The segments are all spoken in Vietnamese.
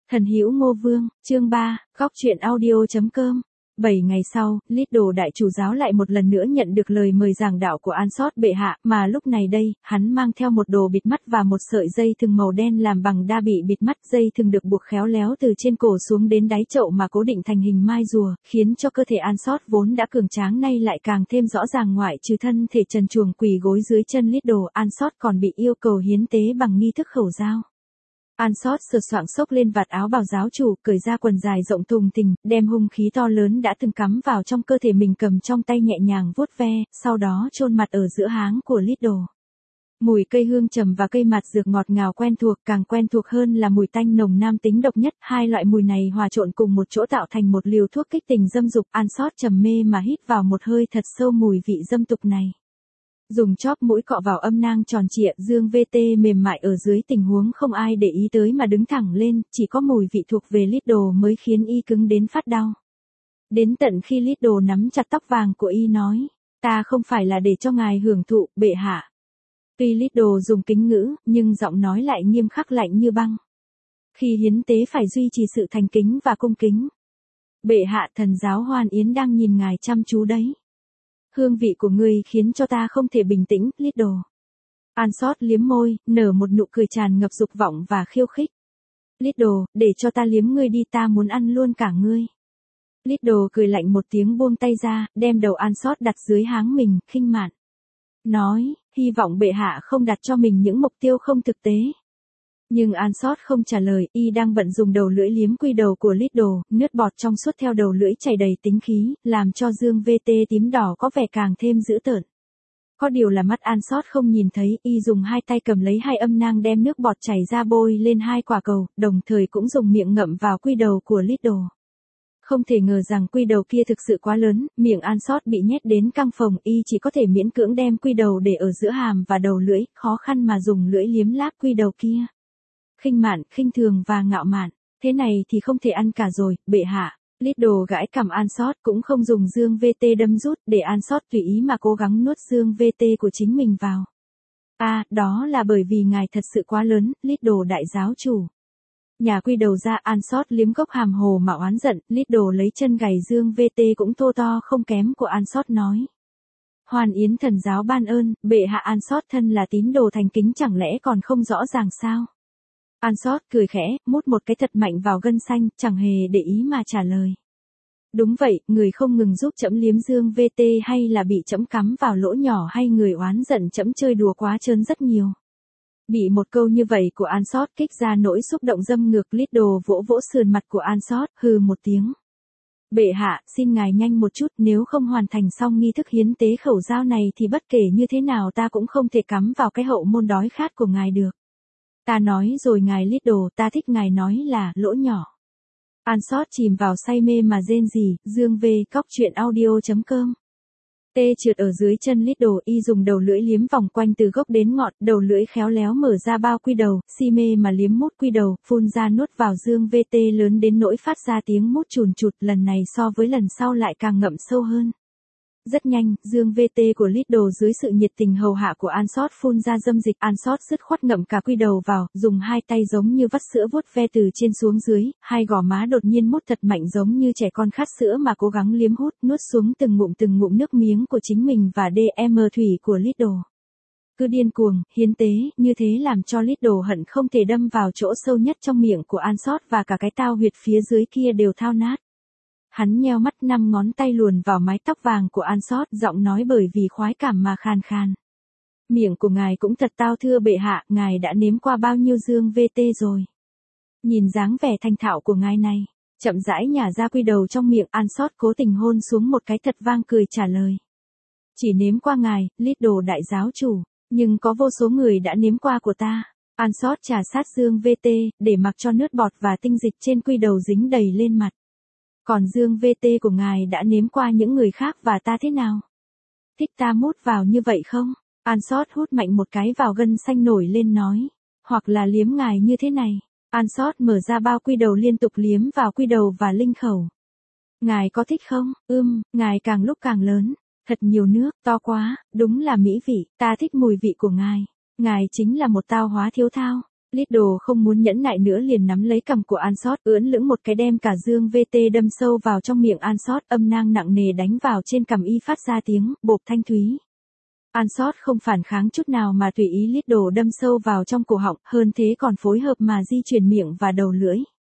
Thần Hữu Ngô Vương, chương 3, góc truyện audio.com. 7 ngày sau, Lidl đại chủ giáo lại một lần nữa nhận được lời mời giảng đạo của An Sót bệ hạ, mà lúc này đây, hắn mang theo một đồ bịt mắt và một sợi dây thừng màu đen làm bằng đa bị bịt mắt. Dây thừng được buộc khéo léo từ trên cổ xuống đến đáy chậu mà cố định thành hình mai rùa, khiến cho cơ thể An Sót vốn đã cường tráng nay lại càng thêm rõ ràng. Ngoại trừ thân thể trần truồng quỳ gối dưới chân Lidl, An Sót còn bị yêu cầu hiến tế bằng nghi thức khẩu dao. An Sót sờ soạng xốc lên vạt áo bào giáo chủ, cởi ra quần dài rộng thùng thình, đem hung khí to lớn đã từng cắm vào trong cơ thể mình cầm trong tay nhẹ nhàng vuốt ve, sau đó chôn mặt ở giữa háng của Lidl. Mùi cây hương trầm và cây mạt dược ngọt ngào quen thuộc, càng quen thuộc hơn là mùi tanh nồng nam tính độc nhất. Hai loại mùi này hòa trộn cùng một chỗ tạo thành một liều thuốc kích tình dâm dục. An Sót trầm mê mà hít vào một hơi thật sâu mùi vị dâm tục này. Dùng chóp mũi cọ vào âm nang tròn trịa, dương VT mềm mại ở dưới tình huống không ai để ý tới mà đứng thẳng lên, chỉ có mùi vị thuộc về Lidl mới khiến y cứng đến phát đau. Đến tận khi Lidl nắm chặt tóc vàng của y nói, ta không phải là để cho ngài hưởng thụ, bệ hạ. Tuy Lidl dùng kính ngữ, nhưng giọng nói lại nghiêm khắc lạnh như băng. Khi hiến tế phải duy trì sự thành kính và cung kính. Bệ hạ, thần giáo Hoan Yến đang nhìn ngài chăm chú đấy. Hương vị của ngươi khiến cho ta không thể bình tĩnh, Lidl. An Sót liếm môi, nở một nụ cười tràn ngập dục vọng và khiêu khích. Lidl, để cho ta liếm ngươi đi, ta muốn ăn luôn cả ngươi. Lidl cười lạnh một tiếng buông tay ra, đem đầu An Sót đặt dưới háng mình, khinh mạn. Nói, hy vọng bệ hạ không đặt cho mình những mục tiêu không thực tế. Nhưng An Sót không trả lời, y đang bận dùng đầu lưỡi liếm quy đầu của Lidl, nước bọt trong suốt theo đầu lưỡi chảy đầy tính khí, làm cho dương VT tím đỏ có vẻ càng thêm dữ tợn. Có điều là mắt An Sót không nhìn thấy, y dùng hai tay cầm lấy hai âm nang đem nước bọt chảy ra bôi lên hai quả cầu, đồng thời cũng dùng miệng ngậm vào quy đầu của Lidl. Không thể ngờ rằng quy đầu kia thực sự quá lớn, miệng An Sót bị nhét đến căng phồng, y chỉ có thể miễn cưỡng đem quy đầu để ở giữa hàm và đầu lưỡi, khó khăn mà dùng lưỡi liếm láp quy đầu kia. Khinh mạn, khinh thường và ngạo mạn, thế này thì không thể ăn cả rồi, bệ hạ. Lidl gãi cằm An Sót, cũng không dùng dương VT đâm rút, để An Sót tùy ý mà cố gắng nuốt dương VT của chính mình vào. Đó là bởi vì ngài thật sự quá lớn, Lidl đại giáo chủ. Nhà quy đầu ra, An Sót liếm gốc hàm hồ mà oán giận, Lidl lấy chân gảy dương VT cũng thô to không kém của An Sót nói. Hoan Yến thần giáo ban ơn, bệ hạ. An Sót thân là tín đồ thành kính chẳng lẽ còn không rõ ràng sao? An Sót cười khẽ, mút một cái thật mạnh vào gân xanh, chẳng hề để ý mà trả lời. Đúng vậy, người không ngừng giúp trẫm liếm dương VT hay là bị trẫm cắm vào lỗ nhỏ hay người oán giận trẫm chơi đùa quá trớn rất nhiều. Bị một câu như vậy của An Sót kích ra nỗi xúc động dâm ngược. Lidl vỗ vỗ sườn mặt của An Sót, hừ một tiếng. Bệ hạ, xin ngài nhanh một chút, nếu không hoàn thành xong nghi thức hiến tế khẩu dao này thì bất kể như thế nào ta cũng không thể cắm vào cái hậu môn đói khát của ngài được. Ta nói rồi ngài Lidl, ta thích ngài nói là lỗ nhỏ. An Sót chìm vào say mê mà rên rỉ, dương v, góc truyện audio.com. Tê trượt ở dưới chân Lidl, y dùng đầu lưỡi liếm vòng quanh từ gốc đến ngọn, đầu lưỡi khéo léo mở ra bao quy đầu, si mê mà liếm mút quy đầu, phun ra nuốt vào dương VT lớn đến nỗi phát ra tiếng mút chùn chụt, lần này so với lần sau lại càng ngậm sâu hơn. Rất nhanh, dương VT của Lidl dưới sự nhiệt tình hầu hạ của An Sót phun ra dâm dịch. An Sót dứt khoát ngậm cả quy đầu vào, dùng hai tay giống như vắt sữa vuốt ve từ trên xuống dưới, hai gò má đột nhiên mút thật mạnh giống như trẻ con khát sữa mà cố gắng liếm hút, nuốt xuống từng ngụm nước miếng của chính mình và DM thủy của Lidl. Cứ điên cuồng, hiến tế, như thế làm cho Lidl hận không thể đâm vào chỗ sâu nhất trong miệng của An Sót và cả cái tao huyệt phía dưới kia đều thao nát. Hắn nheo mắt, 5 ngón tay luồn vào mái tóc vàng của An Sót, giọng nói bởi vì khoái cảm mà khàn khàn. Miệng của ngài cũng thật tao thưa bệ hạ, ngài đã nếm qua bao nhiêu dương VT rồi. Nhìn dáng vẻ thanh thạo của ngài này, chậm rãi nhả ra quy đầu trong miệng. An Sót cố tình hôn xuống một cái thật vang, cười trả lời. Chỉ nếm qua ngài, Lidl đại giáo chủ, nhưng có vô số người đã nếm qua của ta. An Sót trà sát dương VT, để mặc cho nước bọt và tinh dịch trên quy đầu dính đầy lên mặt. Còn dương VT của ngài đã nếm qua những người khác và ta thế nào? Thích ta mút vào như vậy không? An Sót hút mạnh một cái vào gân xanh nổi lên nói. Hoặc là liếm ngài như thế này. An Sót mở ra bao quy đầu liên tục liếm vào quy đầu và linh khẩu. Ngài có thích không? Ngài càng lúc càng lớn. Thật nhiều nước, to quá, đúng là mỹ vị. Ta thích mùi vị của ngài. Ngài chính là một tao hóa thiếu thao. Liddle không muốn nhẫn nại nữa liền nắm lấy cằm của Ansot, ưỡn lững một cái đem cả dương VT đâm sâu vào trong miệng Ansot, âm nang nặng nề đánh vào trên cằm y phát ra tiếng bộp thanh thúy. Ansot không phản kháng chút nào mà tùy ý Liddle đâm sâu vào trong cổ họng, hơn thế còn phối hợp mà di chuyển miệng và đầu lưỡi.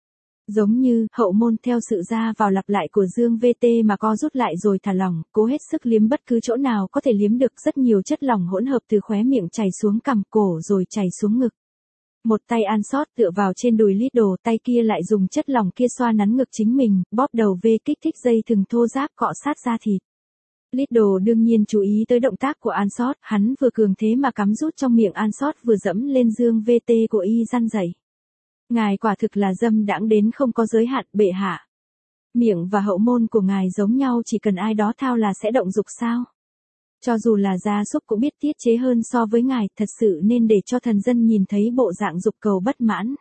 Giống như hậu môn theo sự ra vào lặp lại của dương VT mà co rút lại rồi thả lỏng, cố hết sức liếm bất cứ chỗ nào có thể liếm được, rất nhiều chất lỏng hỗn hợp từ khóe miệng chảy xuống cằm cổ rồi chảy xuống ngực. Một tay Ansot tựa vào trên đùi Liddle, tay kia lại dùng chất lỏng kia xoa nắn ngực chính mình, bóp đầu V kích thích dây thừng thô ráp cọ sát da thịt. Liddle đương nhiên chú ý tới động tác của Ansot, hắn vừa cường thế mà cắm rút trong miệng Ansot vừa dẫm lên dương VT của y răn rẩy. Ngài quả thực là dâm đãng đến không có giới hạn, bệ hạ. Miệng và hậu môn của ngài giống nhau, chỉ cần ai đó thao là sẽ động dục sao? Cho dù là gia súc cũng biết tiết chế hơn so với ngài, thật sự nên để cho thần dân nhìn thấy bộ dạng dục cầu bất mãn.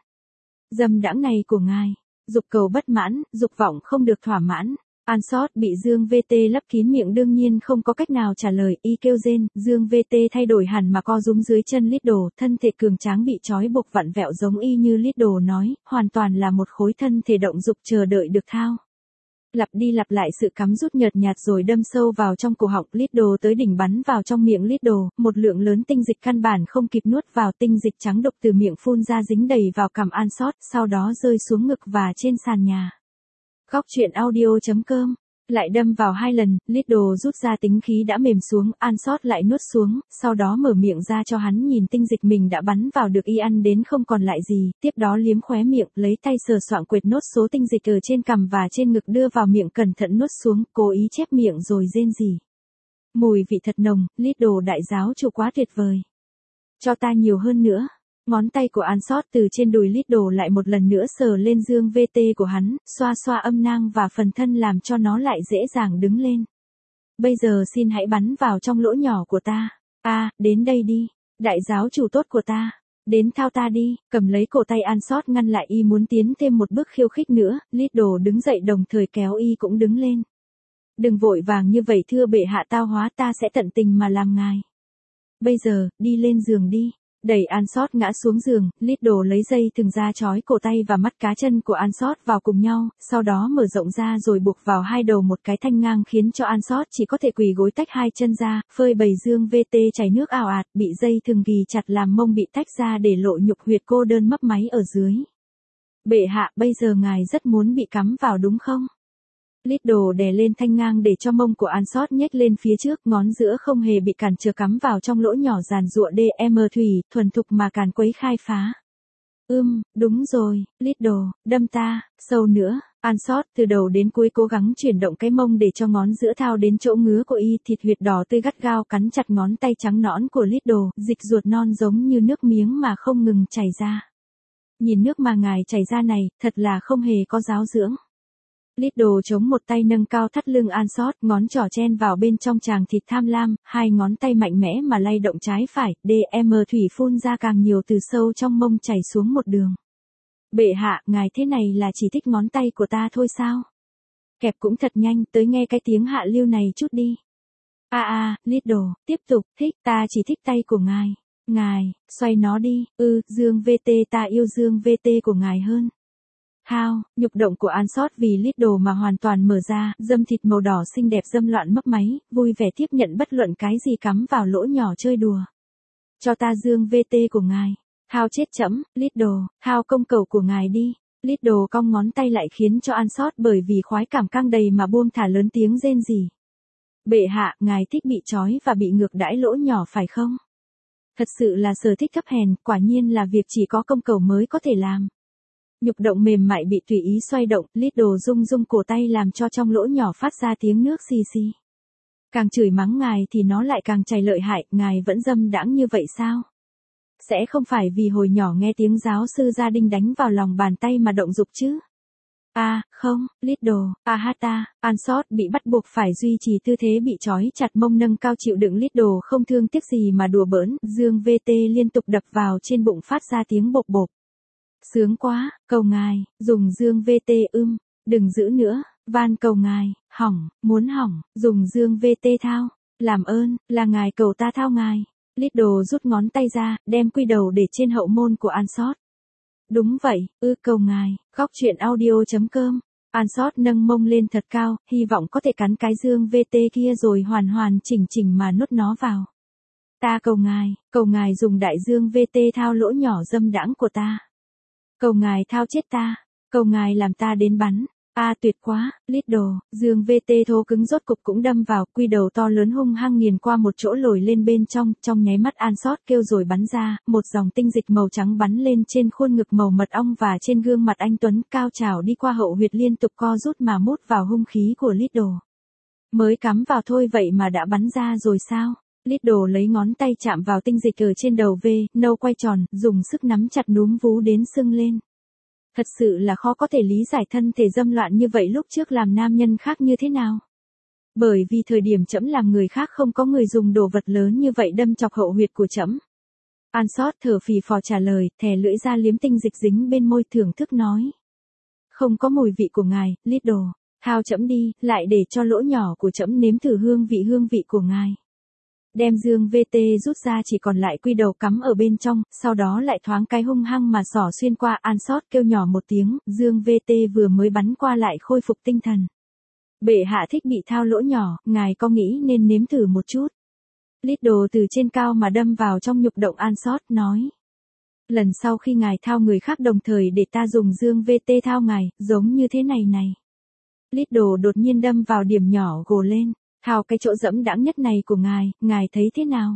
Dâm đãng này của ngài, dục cầu bất mãn, dục vọng không được thỏa mãn. Ansot bị dương VT lấp kín miệng đương nhiên không có cách nào trả lời, y kêu rên, dương VT thay đổi hẳn mà co rúm dưới chân Liddle, thân thể cường tráng bị trói buộc vặn vẹo giống y như Liddle nói, hoàn toàn là một khối thân thể động dục chờ đợi được thao. Lặp đi lặp lại sự cắm rút nhợt nhạt rồi đâm sâu vào trong cổ họng Liddle tới đỉnh bắn vào trong miệng Liddle, một lượng lớn tinh dịch căn bản không kịp nuốt vào, tinh dịch trắng đục từ miệng phun ra dính đầy vào cằm Ansot, sau đó rơi xuống ngực và trên sàn nhà. Góc truyện audio.com. Lại đâm vào 2 lần, Liddle rút ra tính khí đã mềm xuống, Ansot lại nuốt xuống, sau đó mở miệng ra cho hắn nhìn tinh dịch mình đã bắn vào được y ăn đến không còn lại gì, tiếp đó liếm khóe miệng, lấy tay sờ soạng quệt nốt số tinh dịch ở trên cằm và trên ngực đưa vào miệng cẩn thận nuốt xuống, cố ý chép miệng rồi rên rỉ. Mùi vị thật nồng, Liddle đại giáo chủ quá tuyệt vời. Cho ta nhiều hơn nữa. Ngón tay của Ansot từ trên đùi Liddle lại một lần nữa sờ lên dương VT của hắn, xoa xoa âm nang và phần thân làm cho nó lại dễ dàng đứng lên. Bây giờ xin hãy bắn vào trong lỗ nhỏ của ta. Đến đây đi, đại giáo chủ tốt của ta. Đến thao ta đi, cầm lấy cổ tay Ansot ngăn lại y muốn tiến thêm một bước khiêu khích nữa, Liddle đứng dậy đồng thời kéo y cũng đứng lên. Đừng vội vàng như vậy thưa bệ hạ, tao hóa ta sẽ tận tình mà làm ngài. Bây giờ, đi lên giường đi. Đẩy Ansot ngã xuống giường, Liddle lấy dây thừng ra trói cổ tay và mắt cá chân của Ansot vào cùng nhau, sau đó mở rộng ra rồi buộc vào hai đầu một cái thanh ngang khiến cho Ansot chỉ có thể quỳ gối tách hai chân ra, phơi bày dương VT chảy nước ào ạt, bị dây thừng ghì chặt làm mông bị tách ra để lộ nhục huyệt cô đơn mấp máy ở dưới. Bệ hạ, bây giờ ngài rất muốn bị cắm vào đúng không? Liddle đè lên thanh ngang để cho mông của Ansot nhếch lên phía trước, ngón giữa không hề bị cản trở cắm vào trong lỗ nhỏ giàn giụa DM thủy, thuần thục mà càn quấy khai phá. Đúng rồi, Liddle, đâm ta, sâu nữa. Ansot từ đầu đến cuối cố gắng chuyển động cái mông để cho ngón giữa thao đến chỗ ngứa của y, thịt huyệt đỏ tươi gắt gao cắn chặt ngón tay trắng nõn của Liddle, dịch ruột non giống như nước miếng mà không ngừng chảy ra. Nhìn nước mà ngài chảy ra này, thật là không hề có giáo dưỡng. Liddle chống một tay nâng cao thắt lưng Ansot, ngón trỏ chen vào bên trong tràng thịt tham lam, hai ngón tay mạnh mẽ mà lay động trái phải, DM thủy phun ra càng nhiều từ sâu trong mông chảy xuống một đường. Bệ hạ, ngài thế này là chỉ thích ngón tay của ta thôi sao? Kẹp cũng thật nhanh, tới nghe cái tiếng hạ lưu này chút đi. Liddle, tiếp tục, thích, ta chỉ thích tay của ngài. Ngài, xoay nó đi, dương VT, ta yêu dương VT của ngài hơn. Nhục động của Ansot vì Liddle mà hoàn toàn mở ra, dâm thịt màu đỏ xinh đẹp dâm loạn mấp máy, vui vẻ tiếp nhận bất luận cái gì cắm vào lỗ nhỏ chơi đùa. Cho ta dương VT của ngài. Chết chẫm, Liddle, công cầu của ngài đi. Liddle cong ngón tay lại khiến cho Ansot bởi vì khoái cảm căng đầy mà buông thả lớn tiếng rên rỉ. Bệ hạ, ngài thích bị trói và bị ngược đãi lỗ nhỏ phải không? Thật sự là sở thích thấp hèn, quả nhiên là việc chỉ có công cầu mới có thể làm. Nhục động mềm mại bị tùy ý xoay động, Liddle rung rung cổ tay làm cho trong lỗ nhỏ phát ra tiếng nước xì xì. Càng chửi mắng ngài thì nó lại càng chảy lợi hại, ngài vẫn dâm đãng như vậy sao? Sẽ không phải vì hồi nhỏ nghe tiếng giáo sư gia đình đánh vào lòng bàn tay mà động dục chứ? Không, Liddle, Ansot bị bắt buộc phải duy trì tư thế bị trói chặt mông nâng cao chịu đựng Liddle không thương tiếc gì mà đùa bỡn, dương VT liên tục đập vào trên bụng phát ra tiếng bộp bộp. Sướng quá, cầu ngài, dùng dương VT đừng giữ nữa, van cầu ngài, muốn hỏng, dùng dương VT thao, làm ơn, là ngài cầu ta thao ngài. Liddle rút ngón tay ra, đem quy đầu để trên hậu môn của Ansot. Đúng vậy, cầu ngài, góc chuyện audio.com. Ansot nâng mông lên thật cao, hy vọng có thể cắn cái dương VT kia rồi hoàn hoàn chỉnh chỉnh mà nuốt nó vào. Ta cầu ngài dùng đại dương VT thao lỗ nhỏ dâm đãng của ta. Cầu ngài thao chết ta, cầu ngài làm ta đến bắn. Tuyệt quá, Liddle, dương VT thô cứng rốt cục cũng đâm vào, quy đầu to lớn hung hăng nghiền qua một chỗ lồi lên bên trong nháy mắt Ansot kêu rồi bắn ra, một dòng tinh dịch màu trắng bắn lên trên khuôn ngực màu mật ong và trên gương mặt anh Tuấn, cao trào đi qua hậu huyệt liên tục co rút mà mút vào hung khí của Liddle. Mới cắm vào thôi vậy mà đã bắn ra rồi sao? Liddle lấy ngón tay chạm vào tinh dịch ở trên đầu V, nâu quay tròn, dùng sức nắm chặt núm vú đến sưng lên. Thật sự là khó có thể lý giải thân thể dâm loạn như vậy lúc trước làm nam nhân khác như thế nào. Bởi vì thời điểm trẫm làm người khác không có người dùng đồ vật lớn như vậy đâm chọc hậu huyệt của trẫm. Ansot thở phì phò trả lời, thè lưỡi ra liếm tinh dịch dính bên môi thưởng thức nói. Không có mùi vị của ngài, Liddle, thao trẫm đi, lại để cho lỗ nhỏ của trẫm nếm thử hương vị của ngài. Đem dương VT rút ra chỉ còn lại quy đầu cắm ở bên trong, sau đó lại thoáng cái hung hăng mà xỏ xuyên qua. Ansot kêu nhỏ một tiếng, dương VT vừa mới bắn qua lại khôi phục tinh thần. Bệ hạ thích bị thao lỗ nhỏ, ngài có nghĩ nên nếm thử một chút. Liddle từ trên cao mà đâm vào trong nhục động Ansot, nói. Lần sau khi ngài thao người khác đồng thời để ta dùng dương VT thao ngài, giống như thế này. Liddle đột nhiên đâm vào điểm nhỏ gồ lên. Thao cái chỗ dẫm đãng nhất này của ngài thấy thế nào?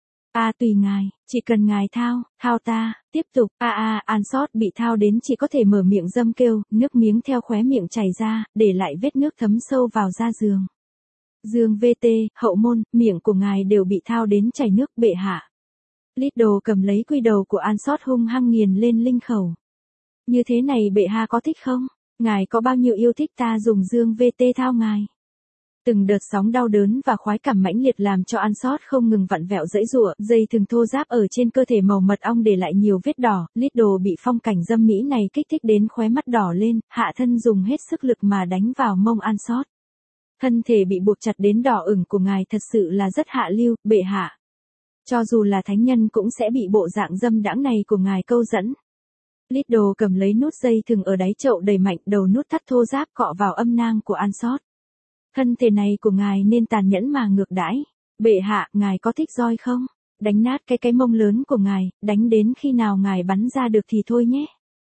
Tùy ngài, chỉ cần ngài thao ta, tiếp tục. Ansot bị thao đến chỉ có thể mở miệng dâm kêu, nước miếng theo khóe miệng chảy ra, để lại vết nước thấm sâu vào da giường. Dương VT, hậu môn, miệng của ngài đều bị thao đến chảy nước, bệ hạ. Liddle cầm lấy quy đầu của Ansot hung hăng nghiền lên linh khẩu. Như thế này bệ hạ có thích không? Ngài có bao nhiêu yêu thích ta dùng dương VT thao ngài? Từng đợt sóng đau đớn và khoái cảm mãnh liệt làm cho Ansot không ngừng vặn vẹo giãy giụa, dây thừng thô ráp ở trên cơ thể màu mật ong để lại nhiều vết đỏ. Liddle bị phong cảnh dâm mỹ này kích thích đến khóe mắt đỏ lên, hạ thân dùng hết sức lực mà đánh vào mông Ansot. Thân thể bị buộc chặt đến đỏ ửng của ngài thật sự là rất hạ lưu, bệ hạ. Cho dù là thánh nhân cũng sẽ bị bộ dạng dâm đãng này của ngài câu dẫn. Liddle cầm lấy nút dây thừng ở đáy chậu đẩy mạnh, đầu nút thắt thô ráp cọ vào âm nang của Ansot. Thân thể này của ngài nên tàn nhẫn mà ngược đãi. Bệ hạ, ngài có thích roi không? Đánh nát cái mông lớn của ngài, đánh đến khi nào ngài bắn ra được thì thôi nhé.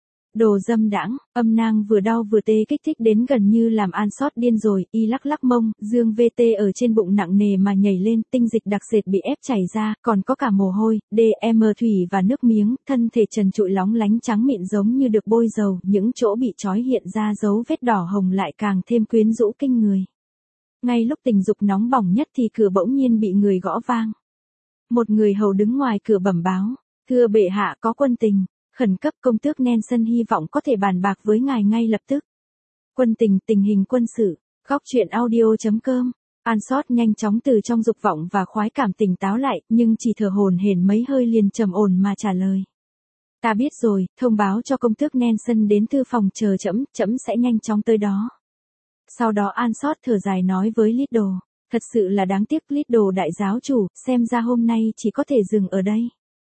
Đồ dâm đãng, âm nang vừa đau vừa tê kích thích đến gần như làm Ansot điên rồi, y lắc mông, dương VT ở trên bụng nặng nề mà nhảy lên, tinh dịch đặc sệt bị ép chảy ra, còn có cả mồ hôi, thủy và nước miếng, thân thể trần trụi lóng lánh trắng mịn giống như được bôi dầu, những chỗ bị trói hiện ra dấu vết đỏ hồng lại càng thêm quyến rũ kinh người. Ngay lúc tình dục nóng bỏng nhất thì cửa bỗng nhiên bị người gõ vang. Một người hầu đứng ngoài cửa bẩm báo, thưa bệ hạ có quân tình, khẩn cấp công tước Nelson hy vọng có thể bàn bạc với ngài ngay lập tức. Quân tình, tình hình quân sự, góc chuyện audio.com. Ansot nhanh chóng từ trong dục vọng và khoái cảm tỉnh táo lại, nhưng chỉ thở hổn hển mấy hơi liền trầm ổn mà trả lời. Ta biết rồi, thông báo cho công tước Nelson đến thư phòng chờ trẫm sẽ nhanh chóng tới đó. Sau đó Ansot thở dài nói với Liddle, thật sự là đáng tiếc Liddle đại giáo chủ, xem ra hôm nay chỉ có thể dừng ở đây.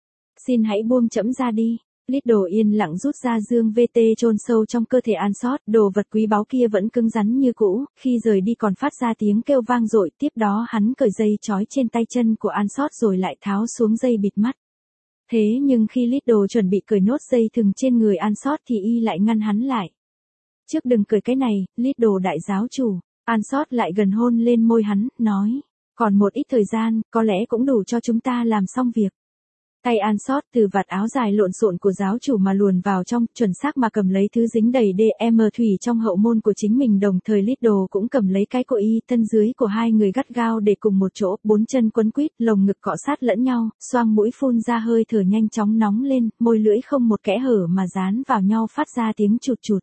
Xin hãy buông trẫm ra đi. Liddle yên lặng rút ra dương VT chôn sâu trong cơ thể Ansot, đồ vật quý báu kia vẫn cứng rắn như cũ, khi rời đi còn phát ra tiếng kêu vang dội, tiếp đó hắn cởi dây trói trên tay chân của Ansot rồi lại tháo xuống dây bịt mắt. Thế nhưng khi Liddle chuẩn bị cởi nốt dây thừng trên người Ansot thì y lại ngăn hắn lại. Trước đừng cởi cái này, Liddle đại giáo chủ. Ansot lại gần hôn lên môi hắn, nói. Còn một ít thời gian, có lẽ cũng đủ cho chúng ta làm xong việc. Tay Ansot từ vạt áo dài lộn xộn của giáo chủ mà luồn vào trong, chuẩn xác mà cầm lấy thứ dính đầy thủy trong hậu môn của chính mình, đồng thời Liddle cũng cầm lấy cái của y, thân dưới của hai người gắt gao để cùng một chỗ, bốn chân quấn quýt, lồng ngực cọ sát lẫn nhau, xoang mũi phun ra hơi thở nhanh chóng nóng lên, môi lưỡi không một kẽ hở mà dán vào nhau phát ra tiếng chụt chụt.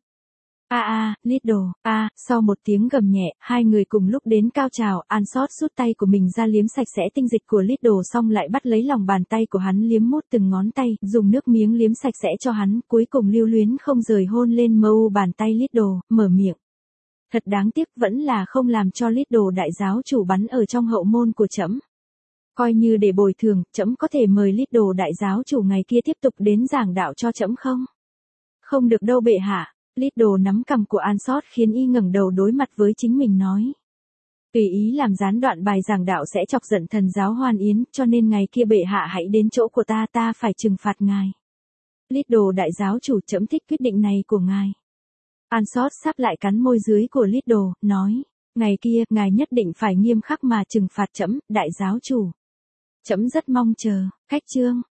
Liddle, sau một tiếng gầm nhẹ, hai người cùng lúc đến cao trào, Ansot rút tay của mình ra liếm sạch sẽ tinh dịch của Liddle xong lại bắt lấy lòng bàn tay của hắn liếm mút từng ngón tay, dùng nước miếng liếm sạch sẽ cho hắn, cuối cùng lưu luyến không rời hôn lên mu bàn tay Liddle, mở miệng. Thật đáng tiếc vẫn là không làm cho Liddle đại giáo chủ bắn ở trong hậu môn của trẫm. Coi như để bồi thường, trẫm có thể mời Little đại giáo chủ ngày kia tiếp tục đến giảng đạo cho trẫm không? Không được đâu bệ hạ. Little nắm cằm của Ansot khiến y ngẩng đầu đối mặt với chính mình nói. Tùy ý làm gián đoạn bài giảng đạo sẽ chọc giận thần giáo Hoan Yến, cho nên ngày kia bệ hạ hãy đến chỗ của ta phải trừng phạt ngài. Little đại giáo chủ, trẫm thích quyết định này của ngài. Ansot sắp lại cắn môi dưới của Little, nói. Ngày kia, ngài nhất định phải nghiêm khắc mà trừng phạt trẫm, đại giáo chủ. Trẫm rất mong chờ. Khách chương.